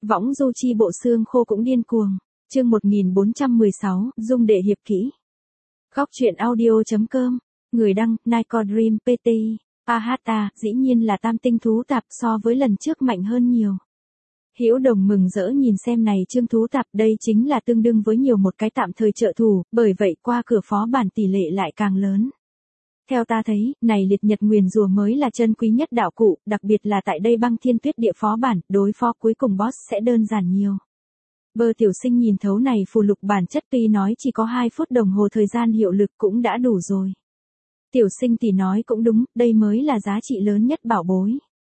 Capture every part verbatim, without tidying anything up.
Võng du chi bộ xương khô cũng điên cuồng. Chương một nghìn bốn trăm mười sáu, Dung đệ hiệp kỹ. Góc truyện audio.com. Người đăng, Nico Dream pê tê. Ahata, dĩ nhiên là tam tinh thú tạp, so với lần trước mạnh hơn nhiều. Hữu Đồng mừng rỡ nhìn xem này chương thú tạp, đây chính là tương đương với nhiều một cái tạm thời trợ thủ, bởi vậy qua cửa phó bản tỷ lệ lại càng lớn. Theo ta thấy, này liệt nhật nguyền rùa mới là chân quý nhất đạo cụ, đặc biệt là tại đây băng thiên tuyết địa phó bản, đối phó cuối cùng boss sẽ đơn giản nhiều. Bơ tiểu sinh nhìn thấu này phù lục bản chất, tuy nói chỉ có hai phút đồng hồ thời gian hiệu lực cũng đã đủ rồi. Tiểu sinh tỷ nói cũng đúng, đây mới là giá trị lớn nhất bảo bối.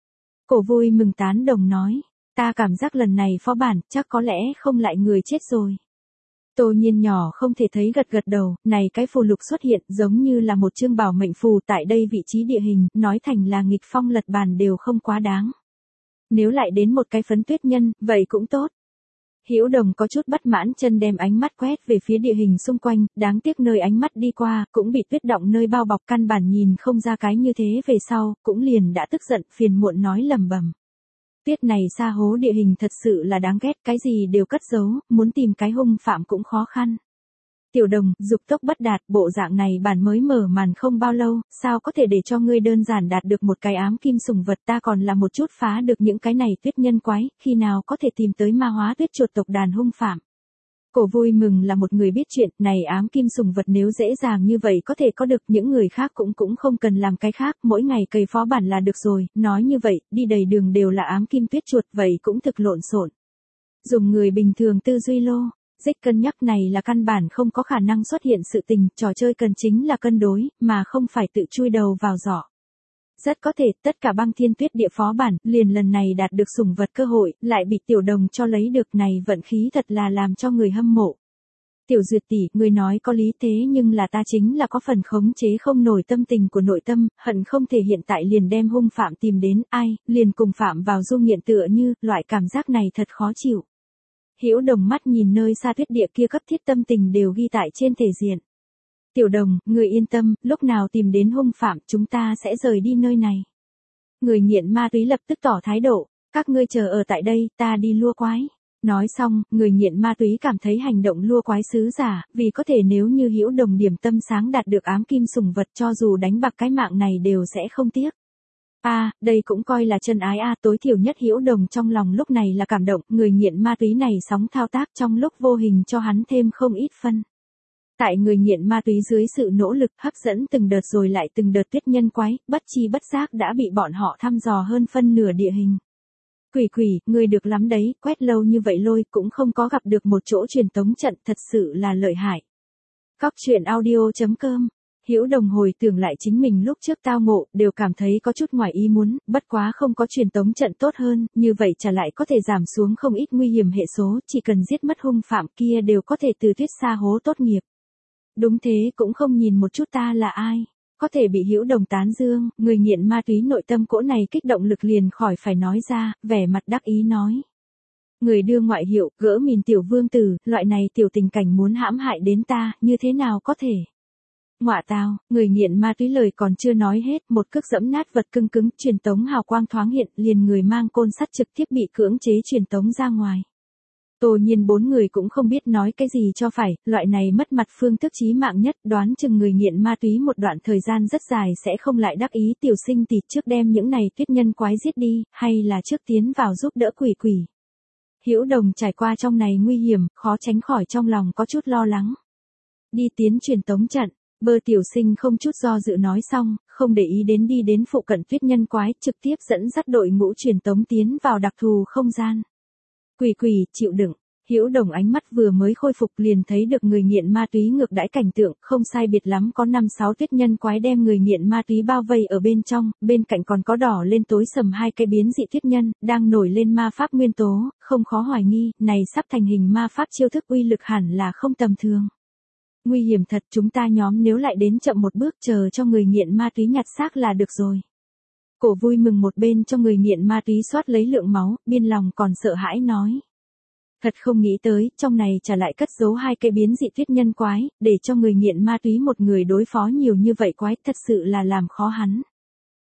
Cổ vui mừng tán đồng nói, ta cảm giác lần này phó bản chắc có lẽ không lại người chết rồi. Tô Nhiên nhỏ không thể thấy gật gật đầu, này cái phù lục xuất hiện giống như là một chương bảo mệnh phù, tại đây vị trí địa hình, nói thành là nghịch phong lật bàn đều không quá đáng. Nếu lại đến một cái phấn tuyết nhân, vậy cũng tốt. Hữu Đồng có chút bất mãn, chân đem ánh mắt quét về phía địa hình xung quanh, đáng tiếc nơi ánh mắt đi qua, cũng bị tuyết động nơi bao bọc, căn bản nhìn không ra cái như thế về sau, cũng liền đã tức giận, phiền muộn nói lầm bầm. Tuyết này xa hố địa hình thật sự là đáng ghét, cái gì đều cất giấu, muốn tìm cái hung phạm cũng khó khăn. Tiểu Đồng, dục tốc bất đạt, bộ dạng này bản mới mở màn không bao lâu, sao có thể để cho ngươi đơn giản đạt được một cái ám kim sùng vật, ta còn là một chút phá được những cái này tuyết nhân quái, khi nào có thể tìm tới ma hóa tuyết chuột tộc đàn hung phạm. Cổ vui mừng là một người biết chuyện, này ám kim sùng vật nếu dễ dàng như vậy có thể có được, những người khác cũng cũng không cần làm cái khác, mỗi ngày cày phó bản là được rồi, nói như vậy, đi đầy đường đều là ám kim tuyết chuột, vậy cũng thực lộn xộn. Dùng người bình thường tư duy lô, dích cân nhắc này là căn bản không có khả năng xuất hiện sự tình, trò chơi cần chính là cân đối, mà không phải tự chui đầu vào giỏ. Rất có thể, tất cả băng thiên tuyết địa phó bản, liền lần này đạt được sủng vật cơ hội, lại bị Tiểu Đồng cho lấy được, này vận khí thật là làm cho người hâm mộ. Tiểu Duyệt tỷ, người nói có lý, thế nhưng là ta chính là có phần khống chế không nổi tâm tình của nội tâm, hận không thể hiện tại liền đem hung phạm tìm đến, ai, liền cùng phạm vào du nghiện tựa như, loại cảm giác này thật khó chịu. Hữu Đồng mắt nhìn nơi xa tuyết địa kia, cấp thiết tâm tình đều ghi tại trên thể diện. Tiểu Đồng, người yên tâm, lúc nào tìm đến hung phạm, chúng ta sẽ rời đi nơi này. Người nghiện ma túy lập tức tỏ thái độ, các ngươi chờ ở tại đây, ta đi lua quái. Nói xong, người nghiện ma túy cảm thấy hành động lua quái sứ giả, vì có thể nếu như Hữu Đồng điểm tâm sáng đạt được ám kim sủng vật, cho dù đánh bạc cái mạng này đều sẽ không tiếc. A, à, đây cũng coi là chân ái a, à, tối thiểu nhất Hữu Đồng trong lòng lúc này là cảm động, người nghiện ma túy này sóng thao tác trong lúc vô hình cho hắn thêm không ít phân. Tại người nghiện ma túy dưới sự nỗ lực hấp dẫn từng đợt rồi lại từng đợt tuyết nhân quái, bất chi bất giác đã bị bọn họ thăm dò hơn phân nửa địa hình. Quỷ quỷ, người được lắm đấy, quét lâu như vậy lôi cũng không có gặp được một chỗ truyền tống trận, thật sự là lợi hại. Góc truyện audio.com. Hữu Đồng hồi tưởng lại chính mình lúc trước tao ngộ, đều cảm thấy có chút ngoài ý muốn, bất quá không có truyền tống trận tốt hơn, như vậy trả lại có thể giảm xuống không ít nguy hiểm hệ số, chỉ cần giết mất hung phạm kia đều có thể từ tuyết xa hố tốt nghiệp. Đúng thế, cũng không nhìn một chút ta là ai, có thể bị Hữu Đồng tán dương, người nghiện ma túy nội tâm cỗ này kích động lực liền khỏi phải nói ra, vẻ mặt đắc ý nói. Người đưa ngoại hiệu, gỡ mìn tiểu vương tử, loại này tiểu tình cảnh muốn hãm hại đến ta, như thế nào có thể. Ngọa tao, người nghiện ma túy lời còn chưa nói hết, một cước dẫm nát vật cưng cứng, truyền tống hào quang thoáng hiện, liền người mang côn sắt trực tiếp bị cưỡng chế truyền tống ra ngoài. Tô Nhiên bốn người cũng không biết nói cái gì cho phải, loại này mất mặt phương thức chí mạng nhất, đoán chừng người nghiện ma túy một đoạn thời gian rất dài sẽ không lại đắc ý. Tiểu sinh tỷ, trước đem những này tuyết nhân quái giết đi, hay là trước tiến vào giúp đỡ quỷ quỷ. Hữu Đồng trải qua trong này nguy hiểm, khó tránh khỏi trong lòng có chút lo lắng. Đi tiến truyền tống trận. Bơ tiểu sinh không chút do dự nói xong, không để ý đến đi đến phụ cận tuyết nhân quái, trực tiếp dẫn dắt đội ngũ truyền tống tiến vào đặc thù không gian. Quỷ quỷ, chịu đựng. Hữu Đồng ánh mắt vừa mới khôi phục liền thấy được người nghiện ma túy ngược đãi cảnh tượng, không sai biệt lắm có năm sáu tuyết nhân quái đem người nghiện ma túy bao vây ở bên trong, bên cạnh còn có đỏ lên tối sầm hai cái biến dị tuyết nhân, đang nổi lên ma pháp nguyên tố, không khó hoài nghi, này sắp thành hình ma pháp chiêu thức uy lực hẳn là không tầm thường. Nguy hiểm thật, chúng ta nhóm nếu lại đến chậm một bước chờ cho người nghiện ma túy nhặt xác là được rồi. Cổ vui mừng một bên cho người nghiện ma túy soát lấy lượng máu, biên lòng còn sợ hãi nói. Thật không nghĩ tới, trong này trả lại cất giấu hai cái biến dị tuyết nhân quái, để cho người nghiện ma túy một người đối phó nhiều như vậy quái, thật sự là làm khó hắn.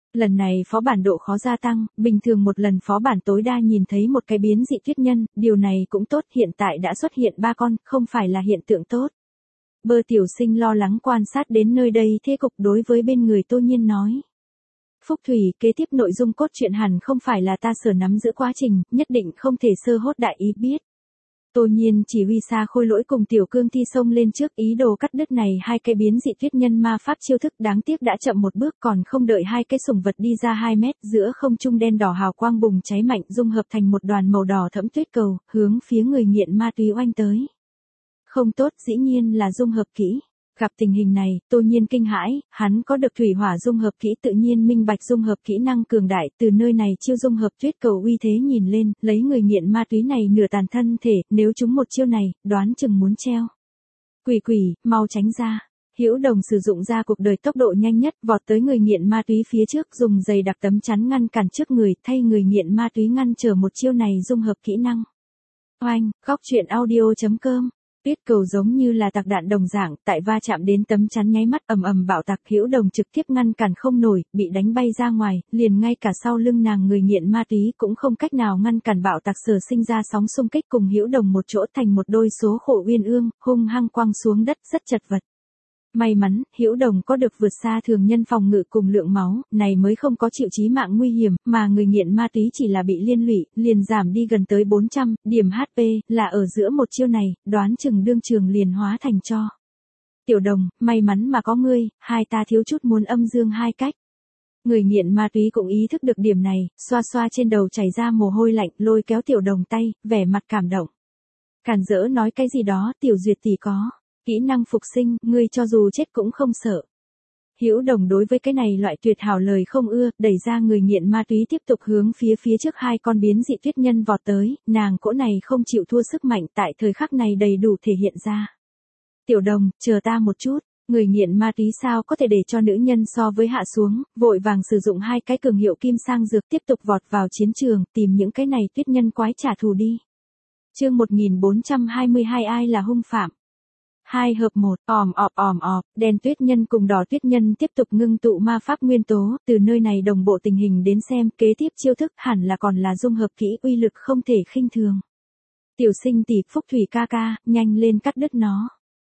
Lần này phó bản độ khó gia tăng, bình thường một lần phó bản tối đa nhìn thấy một cái biến dị tuyết nhân, điều này cũng tốt, hiện tại đã xuất hiện ba con, không phải là hiện tượng tốt. Bơ tiểu sinh lo lắng quan sát đến nơi đây thế cục đối với bên người Tô Nhiên nói. Phúc Thủy, kế tiếp nội dung cốt truyện hẳn không phải là ta sở nắm giữ quá trình, nhất định không thể sơ hốt đại ý biết. Tô Nhiên chỉ huy xa khôi lỗi cùng tiểu cương thi xông lên trước ý đồ cắt đứt này hai cái biến dị tuyết nhân ma pháp chiêu thức, đáng tiếc đã chậm một bước, còn không đợi hai cái sùng vật đi ra hai mét, giữa không trung đen đỏ hào quang bùng cháy mạnh dung hợp thành một đoàn màu đỏ thẫm tuyết cầu, hướng phía người nghiện ma túy oanh tới. Không tốt, dĩ nhiên là dung hợp kỹ. Gặp tình hình này, Tô Nhiên kinh hãi, hắn có được thủy hỏa dung hợp kỹ, tự nhiên minh bạch dung hợp kỹ năng cường đại, từ nơi này chiêu dung hợp tuyết cầu uy thế nhìn lên, lấy người nghiện ma túy này nửa tàn thân thể, nếu chúng một chiêu này, đoán chừng muốn treo. Quỷ quỷ, mau tránh ra. Hữu Đồng sử dụng ra cuộc đời tốc độ nhanh nhất, vọt tới người nghiện ma túy phía trước, dùng giày đặc tấm chắn ngăn cản trước người, thay người nghiện ma túy ngăn trở một chiêu này dung hợp kỹ năng. Oanh, góc truyện audio chấm com. Tuyết cầu giống như là tạc đạn đồng dạng, tại va chạm đến tấm chắn nháy mắt ầm ầm bạo tạc, Hữu Đồng trực tiếp ngăn cản không nổi, bị đánh bay ra ngoài, liền ngay cả sau lưng nàng người nghiện ma túy cũng không cách nào ngăn cản bạo tạc, sở sinh ra sóng xung kích cùng Hữu Đồng một chỗ thành một đôi số khổ uyên ương, hung hăng quăng xuống đất rất chật vật. May mắn, Hữu Đồng có được vượt xa thường nhân phòng ngự cùng lượng máu, này mới không có chịu chí mạng nguy hiểm, mà người nghiện ma túy chỉ là bị liên lụy, liền giảm đi gần tới bốn trăm điểm hát pê, là ở giữa một chiêu này, đoán chừng đương trường liền hóa thành tro. Tiểu Đồng, may mắn mà có ngươi, hai ta thiếu chút muốn âm dương hai cách. Người nghiện ma túy cũng ý thức được điểm này, xoa xoa trên đầu chảy ra mồ hôi lạnh, lôi kéo Tiểu Đồng tay, vẻ mặt cảm động. Càn rỡ nói cái gì đó, Tiểu Duyệt tỷ có kỹ năng phục sinh, ngươi cho dù chết cũng không sợ. Hữu Đồng đối với cái này loại tuyệt hảo lời không ưa, đẩy ra người nghiện ma túy tiếp tục hướng phía phía trước hai con biến dị tuyết nhân vọt tới, nàng cỗ này không chịu thua sức mạnh tại thời khắc này đầy đủ thể hiện ra. Tiểu Đồng, chờ ta một chút, người nghiện ma túy sao có thể để cho nữ nhân so với hạ xuống, vội vàng sử dụng hai cái cường hiệu kim sang dược tiếp tục vọt vào chiến trường, tìm những cái này tuyết nhân quái trả thù đi. Chương một nghìn bốn trăm hai mươi hai ai là hung phạm? Hai hợp một, òm ọp òm ọp, đen tuyết nhân cùng đỏ tuyết nhân tiếp tục ngưng tụ ma pháp nguyên tố, từ nơi này đồng bộ tình hình đến xem, kế tiếp chiêu thức hẳn là còn là dung hợp kỹ, uy lực không thể khinh thường. Tiểu Sinh tỷ, Phúc Thủy ca ca, nhanh lên cắt đứt nó.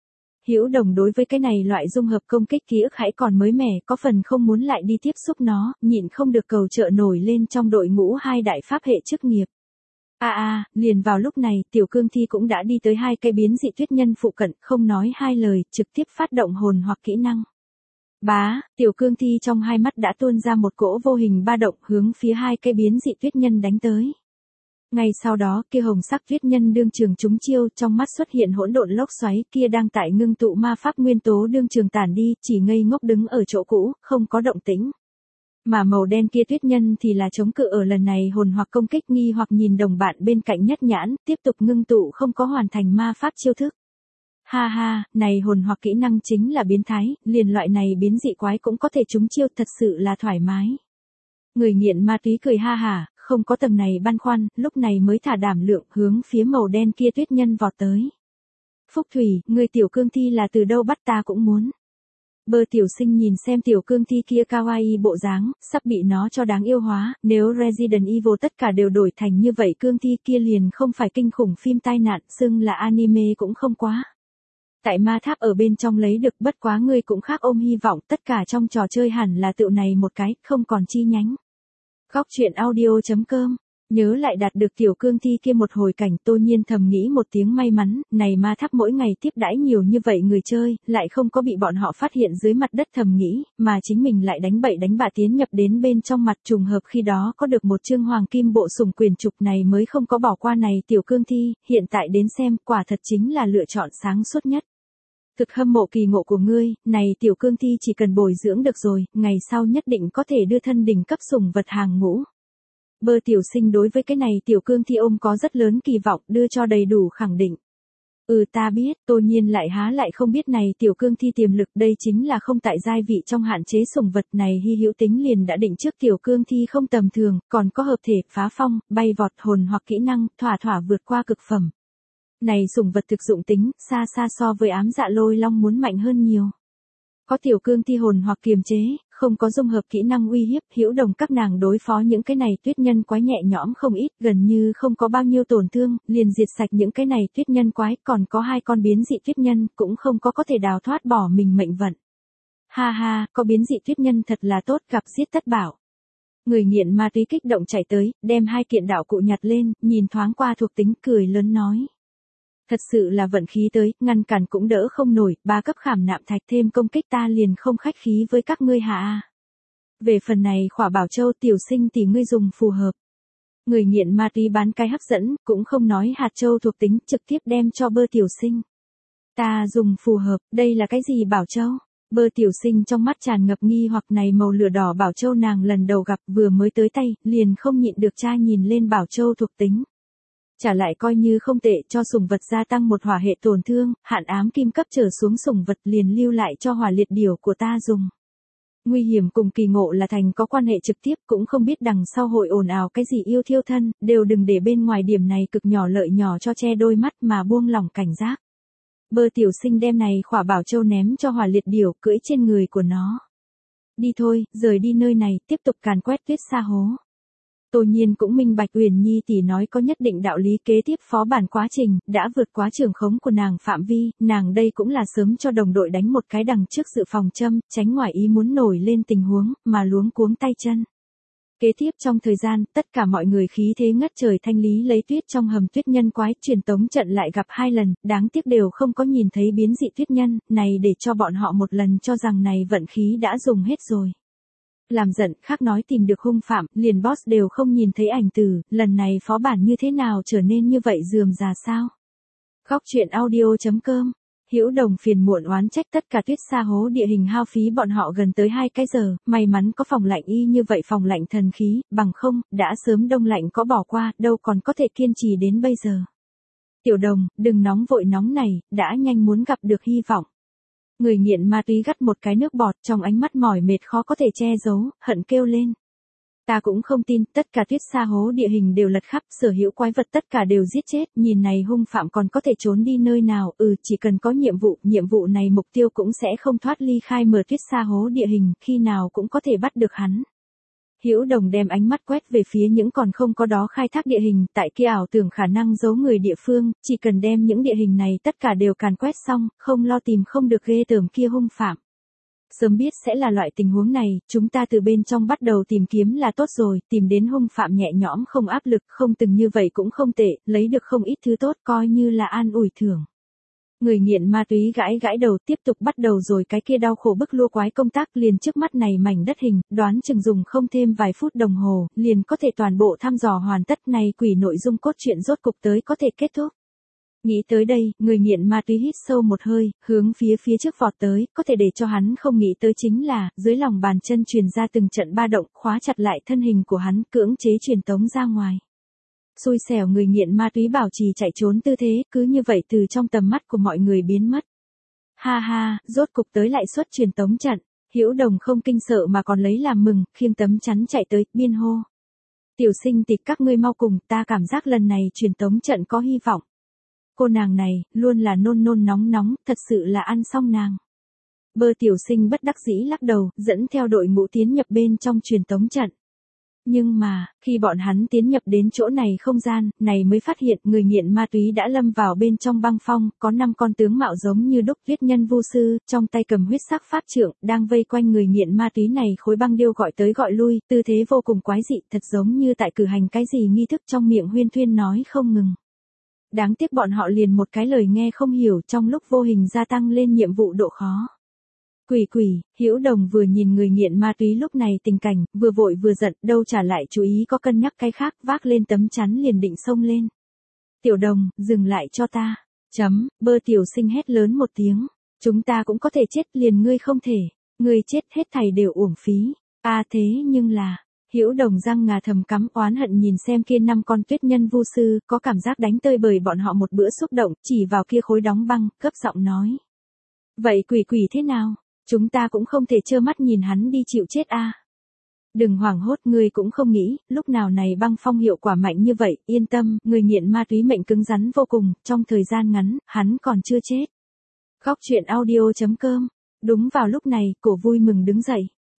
Hữu Đồng đối với cái này loại dung hợp công kích ký ức hãy còn mới mẻ, có phần không muốn lại đi tiếp xúc nó, nhịn không được cầu trợ nổi lên trong đội ngũ hai đại pháp hệ chức nghiệp. A à, a, à, liền vào lúc này, tiểu cương thi cũng đã đi tới hai cây biến dị tuyết nhân phụ cận, không nói hai lời, trực tiếp phát động hồn hoặc kỹ năng. Bá, tiểu cương thi trong hai mắt đã tuôn ra một cỗ vô hình ba động hướng phía hai cây biến dị tuyết nhân đánh tới. Ngay sau đó, kia hồng sắc tuyết nhân đương trường trúng chiêu, trong mắt xuất hiện hỗn độn lốc xoáy, kia đang tại ngưng tụ ma pháp nguyên tố đương trường tản đi, chỉ ngây ngốc đứng ở chỗ cũ, không có động tĩnh. Mà màu đen kia tuyết nhân thì là chống cự ở lần này hồn hoặc công kích, nghi hoặc nhìn đồng bạn bên cạnh nhất nhãn, tiếp tục ngưng tụ không có hoàn thành ma pháp chiêu thức. Ha ha, này hồn hoặc kỹ năng chính là biến thái, liền loại này biến dị quái cũng có thể trúng chiêu, thật sự là thoải mái. Người nghiện ma túy cười ha hả, không có tầng này băn khoăn, lúc này mới thả đảm lượng hướng phía màu đen kia tuyết nhân vọt tới. Phúc Thủy, người tiểu cương thi là từ đâu bắt ta cũng muốn. Bơ Tiểu Sinh nhìn xem tiểu cương thi kia kawaii bộ dáng, sắp bị nó cho đáng yêu hóa, nếu Resident Evil tất cả đều đổi thành như vậy cương thi kia liền không phải kinh khủng phim tai nạn, xưng là anime cũng không quá. Tại ma tháp ở bên trong lấy được, bất quá ngươi cũng khác ôm hy vọng, tất cả trong trò chơi hẳn là tựu này một cái, không còn chi nhánh. Góc truyện audio chấm com. Nhớ lại đạt được tiểu cương thi kia một hồi cảnh, Tô Nhiên thầm nghĩ một tiếng may mắn, này ma tháp mỗi ngày tiếp đãi nhiều như vậy người chơi, lại không có bị bọn họ phát hiện dưới mặt đất, thầm nghĩ, mà chính mình lại đánh bậy đánh bạ tiến nhập đến bên trong mặt, trùng hợp khi đó có được một chương hoàng kim bộ sủng quyền trục này mới không có bỏ qua này tiểu cương thi, hiện tại đến xem, quả thật chính là lựa chọn sáng suốt nhất. Thực hâm mộ kỳ ngộ của ngươi, này tiểu cương thi chỉ cần bồi dưỡng được rồi, ngày sau nhất định có thể đưa thân đỉnh cấp sủng vật hàng ngũ. Bơ Tiểu Sinh đối với cái này tiểu cương thi ôm có rất lớn kỳ vọng, đưa cho đầy đủ khẳng định. Ừ ta biết, Tô Nhiên lại há lại không biết này tiểu cương thi tiềm lực, đây chính là không tại giai vị trong hạn chế sủng vật này, hy hữu tính liền đã định trước tiểu cương thi không tầm thường, còn có hợp thể, phá phong, bay vọt, hồn hoặc kỹ năng, thỏa thỏa vượt qua cực phẩm. Này sủng vật thực dụng tính, xa xa so với ám dạ lôi long muốn mạnh hơn nhiều. Có tiểu cương thi hồn hoặc kiềm chế, không có dung hợp kỹ năng uy hiếp, Hữu Đồng các nàng đối phó những cái này tuyết nhân quái nhẹ nhõm không ít, gần như không có bao nhiêu tổn thương, liền diệt sạch những cái này tuyết nhân quái, còn có hai con biến dị tuyết nhân, cũng không có có thể đào thoát bỏ mình mệnh vận. Ha ha, có biến dị tuyết nhân thật là tốt, gặp giết tất bảo. Người nghiện ma túy kích động chạy tới, đem hai kiện đạo cụ nhặt lên, nhìn thoáng qua thuộc tính cười lớn nói. Thật sự là vận khí tới, ngăn cản cũng đỡ không nổi, ba cấp khảm nạm thạch thêm công kích ta liền không khách khí với các ngươi hạ. Về phần này khỏa bảo châu tiểu sinh thì ngươi dùng phù hợp. Người nghiện ma túy bán cái hấp dẫn, cũng không nói hạt châu thuộc tính, trực tiếp đem cho bơ tiểu sinh. Ta dùng phù hợp, đây là cái gì bảo châu? Bơ tiểu sinh trong mắt tràn ngập nghi hoặc này màu lửa đỏ bảo châu nàng lần đầu gặp vừa mới tới tay, liền không nhịn được tra nhìn lên bảo châu thuộc tính. Trả lại coi như không tệ, cho sủng vật gia tăng một hỏa hệ tổn thương, hạn ám kim cấp trở xuống sủng vật liền lưu lại cho hỏa liệt điểu của ta dùng. Nguy hiểm cùng kỳ ngộ là thành có quan hệ trực tiếp, cũng không biết đằng sau hội ồn ào cái gì yêu thiêu thân, đều đừng để bên ngoài điểm này cực nhỏ lợi nhỏ cho che đôi mắt mà buông lỏng cảnh giác. Bơ tiểu sinh đem này khỏa bảo châu ném cho hỏa liệt điểu cưỡi trên người của nó. Đi thôi, rời đi nơi này, tiếp tục càn quét tuyết sa hố. Tô Nhiên cũng minh bạch Uyển Nhi tỷ nói có nhất định đạo lý, kế tiếp phó bản quá trình, đã vượt quá trường khống của nàng phạm vi, nàng đây cũng là sớm cho đồng đội đánh một cái đằng trước dự phòng châm, tránh ngoài ý muốn nổi lên tình huống, mà luống cuống tay chân. Kế tiếp trong thời gian, tất cả mọi người khí thế ngất trời thanh lý lấy tuyết trong hầm tuyết nhân quái, truyền tống trận lại gặp hai lần, đáng tiếc đều không có nhìn thấy biến dị tuyết nhân, này để cho bọn họ một lần cho rằng này vận khí đã dùng hết rồi. Làm giận, khác nói tìm được hung phạm, liền boss đều không nhìn thấy ảnh tử, lần này phó bản như thế nào trở nên như vậy rườm rà sao? Góc truyện audio chấm com. Hữu Đồng phiền muộn oán trách tất cả tuyết sa hố địa hình hao phí bọn họ gần tới hai cái giờ, may mắn có phòng lạnh y như vậy phòng lạnh thần khí, bằng không, đã sớm đông lạnh có bỏ qua, đâu còn có thể kiên trì đến bây giờ. Tiểu Đồng, đừng nóng vội nóng này, đã nhanh muốn gặp được hy vọng. Người nghiện ma túy gắt một cái nước bọt, trong ánh mắt mỏi mệt khó có thể che giấu, hận kêu lên. Ta cũng không tin, tất cả tuyết sa hố địa hình đều lật khắp, sở hữu quái vật tất cả đều giết chết, nhìn này hung phạm còn có thể trốn đi nơi nào, ừ, chỉ cần có nhiệm vụ, nhiệm vụ này mục tiêu cũng sẽ không thoát ly khai mở tuyết sa hố địa hình, khi nào cũng có thể bắt được hắn. Hữu Đồng đem ánh mắt quét về phía những còn không có đó khai thác địa hình, tại kia ảo tưởng khả năng giấu người địa phương, chỉ cần đem những địa hình này tất cả đều càn quét xong, không lo tìm không được ghê tởm kia hung phạm. Sớm biết sẽ là loại tình huống này, chúng ta từ bên trong bắt đầu tìm kiếm là tốt rồi, tìm đến hung phạm nhẹ nhõm không áp lực, không từng như vậy cũng không tệ, lấy được không ít thứ tốt coi như là an ủi thưởng. Người nghiện ma túy gãi gãi đầu tiếp tục bắt đầu rồi cái kia đau khổ bức lua quái công tác liền trước mắt này mảnh đất hình, đoán chừng dùng không thêm vài phút đồng hồ, liền có thể toàn bộ thăm dò hoàn tất này quỷ nội dung cốt truyện rốt cục tới có thể kết thúc. Nghĩ tới đây, người nghiện ma túy hít sâu một hơi, hướng phía phía trước vọt tới, có thể để cho hắn không nghĩ tới chính là, dưới lòng bàn chân truyền ra từng trận ba động, khóa chặt lại thân hình của hắn, cưỡng chế truyền tống ra ngoài. Xui xẻo người nghiện ma túy bảo trì chạy trốn tư thế, cứ như vậy từ trong tầm mắt của mọi người biến mất. Ha ha, rốt cục tới lại suất truyền tống trận, Hữu Đồng không kinh sợ mà còn lấy làm mừng, khiêng tấm chắn chạy tới, biên hô. Tiểu sinh tịch các ngươi mau cùng, ta cảm giác lần này truyền tống trận có hy vọng. Cô nàng này, luôn là nôn nôn nóng nóng, thật sự là ăn xong nàng. Bơ tiểu sinh bất đắc dĩ lắc đầu, dẫn theo đội ngũ tiến nhập bên trong truyền tống trận. Nhưng mà, khi bọn hắn tiến nhập đến chỗ này không gian, này mới phát hiện người nghiện ma túy đã lâm vào bên trong băng phong, có năm con tướng mạo giống như đúc viết nhân vu sư, trong tay cầm huyết sắc pháp trượng, đang vây quanh người nghiện ma túy này khối băng điêu gọi tới gọi lui, tư thế vô cùng quái dị, thật giống như tại cử hành cái gì nghi thức trong miệng huyên thuyên nói không ngừng. Đáng tiếc bọn họ liền một cái lời nghe không hiểu trong lúc vô hình gia tăng lên nhiệm vụ độ khó. Quỷ quỷ, Hữu Đồng vừa nhìn người nghiện ma túy lúc này tình cảnh, vừa vội vừa giận, đâu trả lại chú ý có cân nhắc cái khác, vác lên tấm chắn liền định xông lên. Tiểu Đồng, dừng lại cho ta. Chấm, bơ tiểu sinh hét lớn một tiếng. Chúng ta cũng có thể chết liền ngươi không thể. Ngươi chết hết thảy đều uổng phí. À thế nhưng là, Hữu Đồng răng ngà thầm cắm oán hận nhìn xem kia năm con tuyết nhân vu sư, có cảm giác đánh tơi bời bọn họ một bữa xúc động, chỉ vào kia khối đóng băng, cấp giọng nói. Vậy quỷ quỷ thế nào? Chúng ta cũng không thể trơ mắt nhìn hắn đi chịu chết a. À. Đừng hoảng hốt, ngươi cũng không nghĩ, lúc nào này băng phong hiệu quả mạnh như vậy, yên tâm, người nghiện ma túy mệnh cứng rắn vô cùng, trong thời gian ngắn, hắn còn chưa chết. Góc truyện audio chấm com. Đúng vào lúc này, Cổ Vui mừng đứng dậy.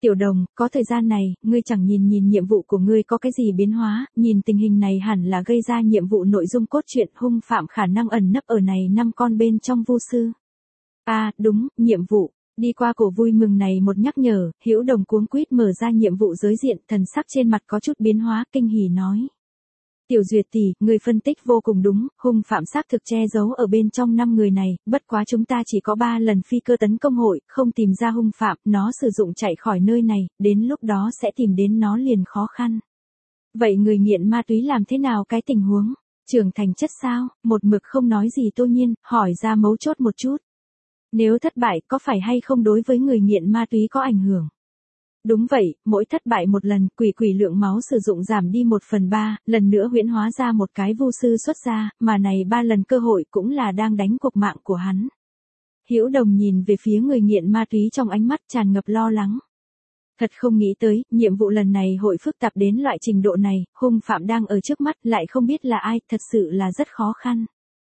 Tiểu Đồng, có thời gian này, ngươi chẳng nhìn nhìn nhiệm vụ của ngươi có cái gì biến hóa, nhìn tình hình này hẳn là gây ra nhiệm vụ nội dung cốt truyện hung phạm khả năng ẩn nấp ở này năm con bên trong vu sư. À, đúng, nhiệm vụ. Đi qua cổ vui mừng này một nhắc nhở, Hữu Đồng cuống quýt mở ra nhiệm vụ giới diện, thần sắc trên mặt có chút biến hóa, kinh hỉ nói. Tiểu Duyệt tỷ, người phân tích vô cùng đúng, hung phạm xác thực che giấu ở bên trong năm người này, bất quá chúng ta chỉ có ba lần phi cơ tấn công hội, không tìm ra hung phạm, nó sử dụng chạy khỏi nơi này, đến lúc đó sẽ tìm đến nó liền khó khăn. Vậy người nghiện ma túy làm thế nào cái tình huống? Trưởng thành chất sao? Một mực không nói gì Tô Nhiên, hỏi ra mấu chốt một chút. Nếu thất bại có phải hay không đối với người nghiện ma túy có ảnh hưởng? Đúng vậy, mỗi thất bại một lần, quỷ quỷ lượng máu sử dụng giảm đi một phần ba, lần nữa huyễn hóa ra một cái vu sư xuất ra, mà này ba lần cơ hội cũng là đang đánh cuộc mạng của hắn. Hữu Đồng nhìn về phía người nghiện ma túy trong ánh mắt tràn ngập lo lắng. Thật không nghĩ tới, nhiệm vụ lần này hội phức tạp đến loại trình độ này, hung phạm đang ở trước mắt lại không biết là ai, thật sự là rất khó khăn.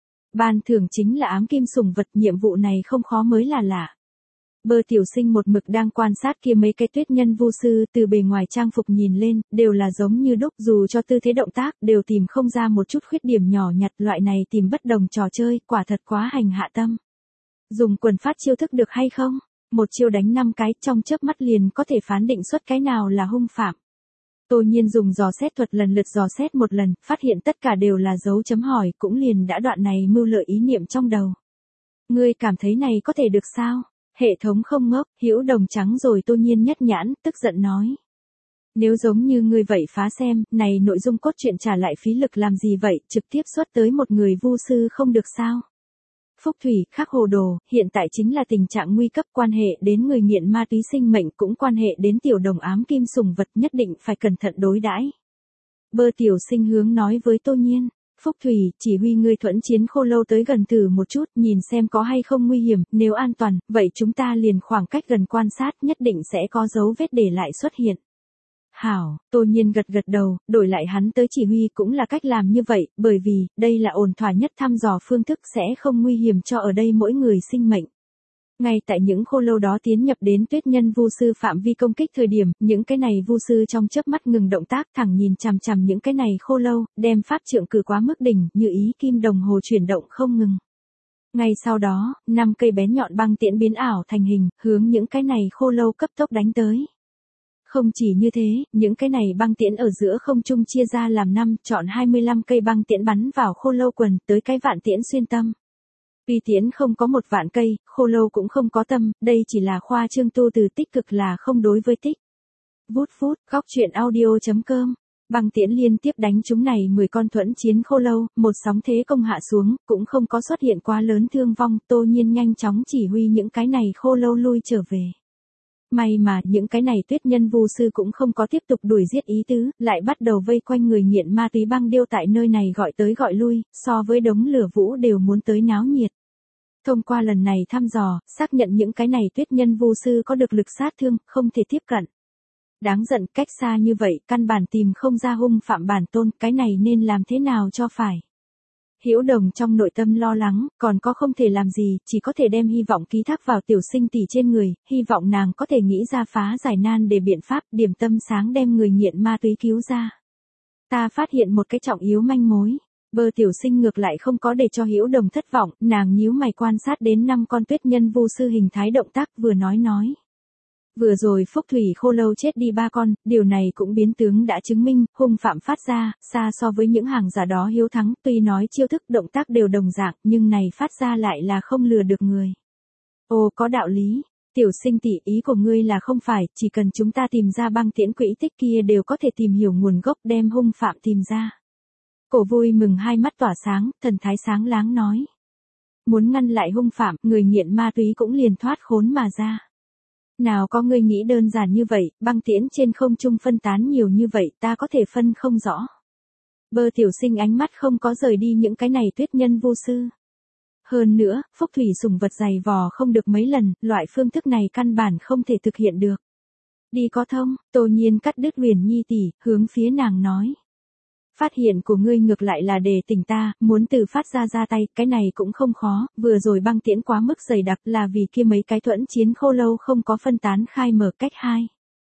Ban thưởng chính là ám kim sủng vật, nhiệm vụ này không khó mới là lạ. Bơ Tiểu Sinh một mực đang quan sát kia mấy cái tuyết nhân vu sư, từ bề ngoài trang phục nhìn lên, đều là giống như đúc, dù cho tư thế động tác đều tìm không ra một chút khuyết điểm nhỏ nhặt, loại này tìm bất đồng trò chơi, quả thật quá hành hạ tâm. Dùng quần phát chiêu thức được hay không? Một chiêu đánh năm cái, trong chớp mắt liền có thể phán định xuất cái nào là hung phạm. Tô Nhiên dùng dò xét thuật lần lượt dò xét một lần, phát hiện tất cả đều là dấu chấm hỏi, cũng liền đã đoạn này mưu lợi ý niệm trong đầu. Ngươi cảm thấy này có thể được sao? Hệ thống không ngốc, Hữu Đồng trắng rồi Tô Nhiên nhất nhãn, tức giận nói. Nếu giống như ngươi vậy phá xem, này nội dung cốt truyện trả lại phí lực làm gì vậy, trực tiếp xuất tới một người vu sư không được sao? Phúc Thủy, khắc hồ đồ, hiện tại chính là tình trạng nguy cấp, quan hệ đến người nghiện ma túy sinh mệnh, cũng quan hệ đến Tiểu Đồng ám kim sủng vật, nhất định phải cẩn thận đối đãi. Bơ Tiểu Sinh hướng nói với Tô Nhiên. Phúc Thủy, chỉ huy ngươi thuẫn chiến khô lâu tới gần thử một chút, nhìn xem có hay không nguy hiểm, nếu an toàn, vậy chúng ta liền khoảng cách gần quan sát, nhất định sẽ có dấu vết để lại xuất hiện. Hảo, Tô Nhiên gật gật đầu, đổi lại hắn tới chỉ huy cũng là cách làm như vậy, bởi vì, đây là ổn thỏa nhất thăm dò phương thức sẽ không nguy hiểm cho ở đây mỗi người sinh mệnh. Ngay tại những khô lâu đó tiến nhập đến tuyết nhân vu sư phạm vi công kích thời điểm, những cái này vu sư trong chớp mắt ngừng động tác thẳng nhìn chằm chằm những cái này khô lâu, đem pháp trượng cử quá mức đỉnh, như ý kim đồng hồ chuyển động không ngừng. Ngay sau đó, năm cây bén nhọn băng tiễn biến ảo thành hình, hướng những cái này khô lâu cấp tốc đánh tới. Không chỉ như thế, những cái này băng tiễn ở giữa không trung chia ra làm năm, chọn hai mươi lăm cây băng tiễn bắn vào khô lâu quần, tới cái vạn tiễn xuyên tâm. Tuy tiễn không có một vạn cây, khô lâu cũng không có tâm, đây chỉ là khoa trương tu từ tích cực là không đối với tích. Vút phút, góc truyện audio chấm com. Băng tiễn liên tiếp đánh chúng này mười con thuẫn chiến khô lâu, một sóng thế công hạ xuống, cũng không có xuất hiện quá lớn thương vong, Tô Nhiên nhanh chóng chỉ huy những cái này khô lâu lui trở về. May mà những cái này tuyết nhân vu sư cũng không có tiếp tục đuổi giết ý tứ, lại bắt đầu vây quanh người nghiện ma túy băng điêu tại nơi này gọi tới gọi lui, so với đống lửa vũ đều muốn tới náo nhiệt. Thông qua lần này thăm dò, xác nhận những cái này tuyết nhân vu sư có được lực sát thương, không thể tiếp cận. Đáng giận, cách xa như vậy, căn bản tìm không ra hung phạm bản tôn, cái này nên làm thế nào cho phải. Hữu Đồng trong nội tâm lo lắng, còn có không thể làm gì, chỉ có thể đem hy vọng ký thác vào Tiểu Sinh tỷ trên người, hy vọng nàng có thể nghĩ ra phá giải nan để biện pháp, điểm tâm sáng đem người nghiện ma túy cứu ra. Ta phát hiện một cái trọng yếu manh mối. Bơ Tiểu Sinh ngược lại không có để cho Hữu Đồng thất vọng, nàng nhíu mày quan sát đến năm con tuyết nhân vu sư hình thái động tác, vừa nói nói. Vừa rồi Phúc Thủy khô lâu chết đi ba con, điều này cũng biến tướng đã chứng minh, hung phạm phát ra, xa so với những hàng giả đó hiếu thắng, tuy nói chiêu thức động tác đều đồng dạng, nhưng này phát ra lại là không lừa được người. Ồ, có đạo lý. Tiểu Sinh tỷ, ý của ngươi là không phải, chỉ cần chúng ta tìm ra băng tiễn quỹ tích kia đều có thể tìm hiểu nguồn gốc đem hung phạm tìm ra. Cổ vui mừng hai mắt tỏa sáng, thần thái sáng láng nói. Muốn ngăn lại hung phạm, người nghiện ma túy cũng liền thoát khốn mà ra. Nào có người nghĩ đơn giản như vậy, băng tiễn trên không trung phân tán nhiều như vậy, ta có thể phân không rõ. Bơ Tiểu Sinh ánh mắt không có rời đi những cái này tuyết nhân vô sư. Hơn nữa, Phúc Thủy sủng vật dày vò không được mấy lần, loại phương thức này căn bản không thể thực hiện được. Đi có thông, Tô Nhiên cắt đứt Huyền Nhi tỷ, hướng phía nàng nói. Phát hiện của ngươi ngược lại là để tỉnh ta, muốn từ phát ra ra tay, cái này cũng không khó, vừa rồi băng tiễn quá mức dày đặc là vì kia mấy cái thuẫn chiến khô lâu không có phân tán khai mở cách hai.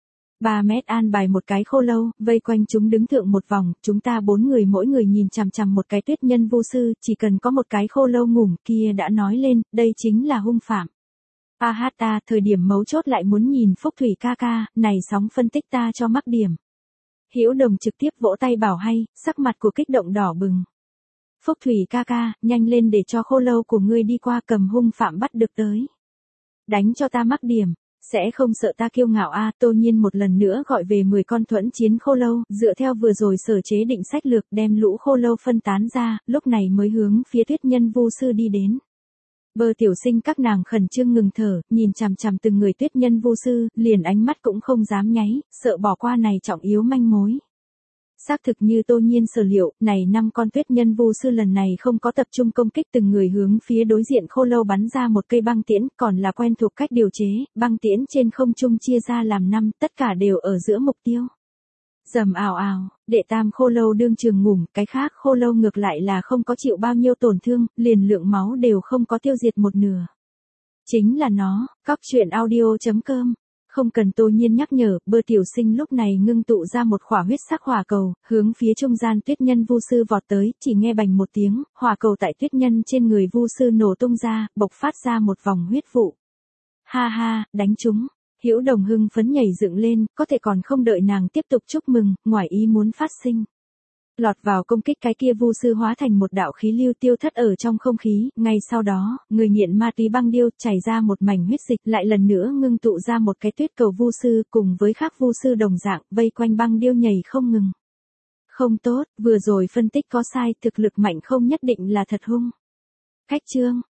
ba mét an bài một cái khô lâu, vây quanh chúng đứng thượng một vòng, chúng ta bốn người mỗi người nhìn chằm chằm một cái tuyết nhân vu sư, chỉ cần có một cái khô lâu ngủm kia đã nói lên, đây chính là hung phạm. A hát ta, thời điểm mấu chốt lại muốn nhìn Phúc Thủy ca ca, này sóng phân tích ta cho mắc điểm. Hữu Đồng trực tiếp vỗ tay bảo hay, sắc mặt của kích động đỏ bừng. Phúc Thủy ca ca, nhanh lên để cho khô lâu của ngươi đi qua cầm hung phạm bắt được tới. Đánh cho ta mắc điểm, sẽ không sợ ta kiêu ngạo a à, Tô Nhiên một lần nữa gọi về mười con thuẫn chiến khô lâu, dựa theo vừa rồi sở chế định sách lược đem lũ khô lâu phân tán ra, lúc này mới hướng phía tuyết nhân vu sư đi đến. Bơ tiểu sinh các nàng khẩn trương ngừng thở, nhìn chằm chằm từng người tuyết nhân vu sư, liền ánh mắt cũng không dám nháy, sợ bỏ qua này trọng yếu manh mối. Xác thực như Tô Nhiên sở liệu, này năm con tuyết nhân vu sư lần này không có tập trung công kích từng người hướng phía đối diện khô lâu bắn ra một cây băng tiễn, còn là quen thuộc cách điều chế, băng tiễn trên không trung chia ra làm năm, tất cả đều ở giữa mục tiêu. Rầm ào ào, đệ tam khô lâu đương trường ngủm, cái khác khô lâu ngược lại là không có chịu bao nhiêu tổn thương, liền lượng máu đều không có tiêu diệt một nửa. Chính là nó, cóc truyện audio chấm com. Không cần Tô Nhiên nhắc nhở, Bơ tiểu sinh lúc này ngưng tụ ra một khỏa huyết sắc hỏa cầu, hướng phía trung gian tuyết nhân vu sư vọt tới, chỉ nghe bành một tiếng, hỏa cầu tại tuyết nhân trên người vu sư nổ tung ra, bộc phát ra một vòng huyết vụ. Ha ha, đánh chúng. Hữu Đồng hưng phấn nhảy dựng lên, có thể còn không đợi nàng tiếp tục chúc mừng, ngoài ý muốn phát sinh. Lọt vào công kích cái kia vu sư hóa thành một đạo khí lưu tiêu thất ở trong không khí, ngay sau đó, người nghiện ma túy băng điêu chảy ra một mảnh huyết dịch, lại lần nữa ngưng tụ ra một cái tuyết cầu vu sư, cùng với khác vu sư đồng dạng, vây quanh băng điêu nhảy không ngừng. Không tốt, vừa rồi phân tích có sai, thực lực mạnh không nhất định là thật hung. Cách chương